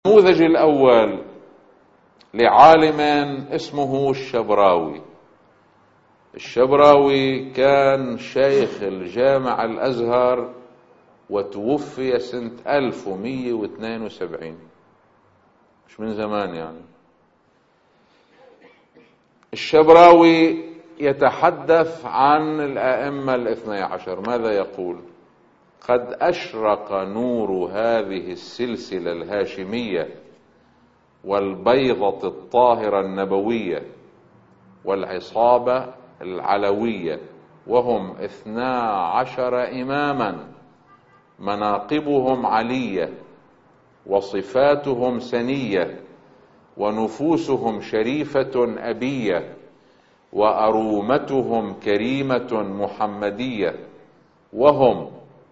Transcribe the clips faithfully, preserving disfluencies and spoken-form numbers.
النموذج الأول لعالم اسمه الشبراوي. الشبراوي كان شيخ الجامع الأزهر وتوفي سنة ألف ومئة واثنين وسبعين، مش من زمان يعني. الشبراوي يتحدث عن الأئمة الاثني عشر، ماذا يقول؟ قد أشرق نور هذه السلسلة الهاشمية والبيضة الطاهرة النبوية والعصابة العلوية، وهم اثنا عشر إماما مناقبهم علية وصفاتهم سنية ونفوسهم شريفة أبية وأرومتهم كريمة محمدية. وهم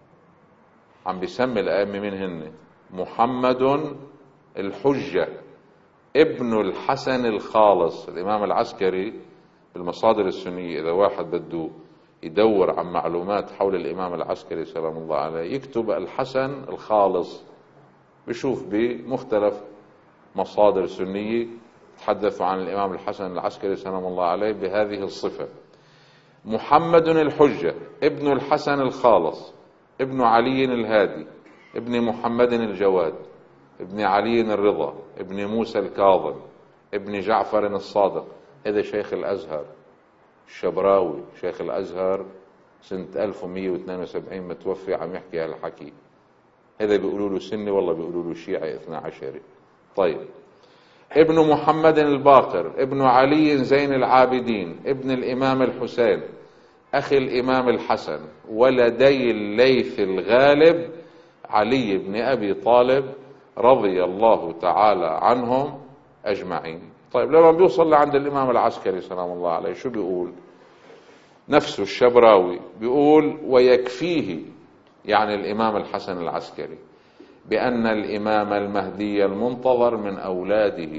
عم بيسمي الأئمة منهن: محمد الحجة ابن الحسن الخالص. الإمام العسكري بالمصادر السنية إذا واحد بده يدور عن معلومات حول الإمام العسكري سلام الله عليه يكتب الحسن الخالص، بشوف بمختلف مصادر سنية تحدثوا عن الإمام الحسن العسكري سلام الله عليه بهذه الصفة: محمد الحجة ابن الحسن الخالص ابن علي الهادي ابن محمد الجواد ابن علي الرضا ابن موسى الكاظم ابن جعفر الصادق. هذا شيخ الأزهر الشبراوي، شيخ الأزهر سنة ألف ومئة واثنين وسبعين متوفي، عم يحكي هالحكي. هذا بيقولوا له سني، والله بيقولوا له شيعي اثنا عشري. طيب، ابن محمد الباقر ابن علي زين العابدين ابن الإمام الحسين أخي الإمام الحسن ولدي الليث الغالب علي بن أبي طالب رضي الله تعالى عنهم أجمعين. طيب، لما بيوصل لعند الإمام العسكري سلام الله عليه شو بيقول؟ نفسه الشبراوي بيقول: ويكفيه، يعني الإمام الحسن العسكري، بأن الإمام المهدي المنتظر من أولاده،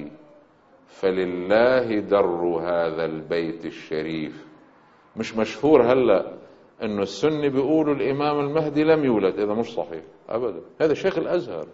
فلله در هذا البيت الشريف. مش مشهور هلأ أنه السنة بيقولوا الإمام المهدي لم يولد؟ إذا مش صحيح أبدا. هذا شيخ الأزهر،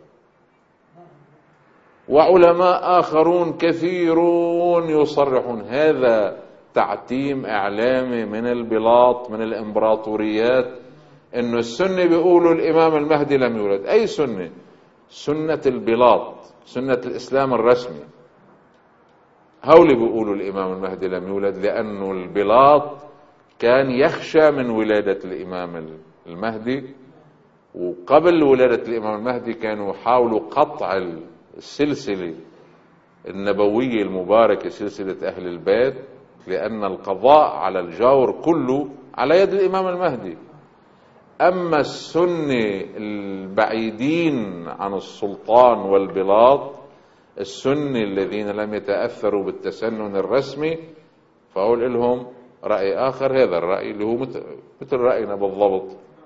وعلماء آخرون كثيرون يصرحون. هذا تعتيم إعلامي من البلاط، من الإمبراطوريات، أنه السنة بيقولوا الإمام المهدي لم يولد. أي سنة؟ سنة البلاط، سنة الإسلام الرسمي. هؤلاء بيقولوا الإمام المهدي لم يولد لأنه البلاط كان يخشى من ولادة الإمام المهدي، وقبل ولادة الإمام المهدي كانوا يحاولوا قطع السلسلة النبوية المباركة، سلسلة أهل البيت، لأن القضاء على الجور كله على يد الإمام المهدي. أما السنة البعيدين عن السلطان والبلاط، السنة الذين لم يتأثروا بالتسنن الرسمي، فأقول لهم رأي آخر. هذا الرأي اللي هو مثل رأينا بالضبط.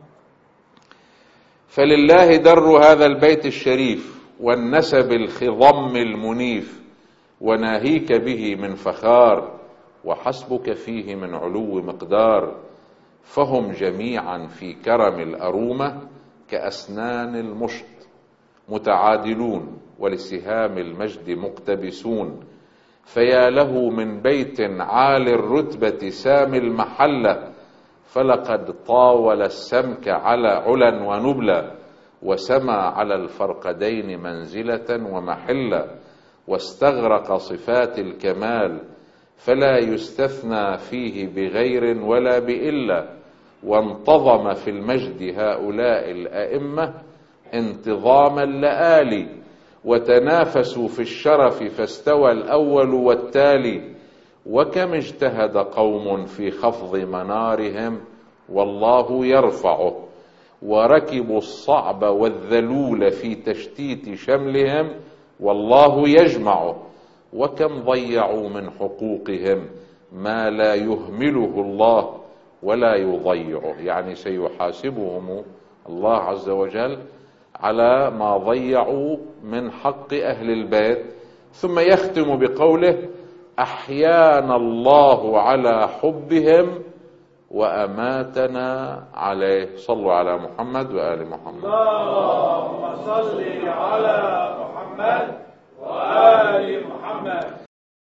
فلله در هذا البيت الشريف والنسب الخضم المنيف، وناهيك به من فخار، وحسبك فيه من علو مقدار. فهم جميعا في كرم الأرومة كأسنان المشط متعادلون، ولسهام المجد مقتبسون. فيا له من بيت عالي الرتبة سامي المحلة، فلقد طاول السمك على علا ونبلا، وسمى على الفرقدين منزلة ومحلة، واستغرق صفات الكمال، فلا يستثنى فيه بغير ولا بإلا. وانتظم في المجد هؤلاء الأئمة انتظام اللآلي، وتنافسوا في الشرف فاستوى الأول والتالي. وكم اجتهد قوم في خفض منارهم والله يرفعه، وركبوا الصعب والذلول في تشتيت شملهم والله يجمعه. وكم ضيعوا من حقوقهم ما لا يهمله الله ولا يضيعه، يعني سيحاسبهم الله عز وجل على ما ضيعوا من حق أهل البيت. ثم يختم بقوله: أحيانا الله على حبهم وأماتنا عليه. صلوا على محمد وآل محمد. اللهم صل على محمد. محمد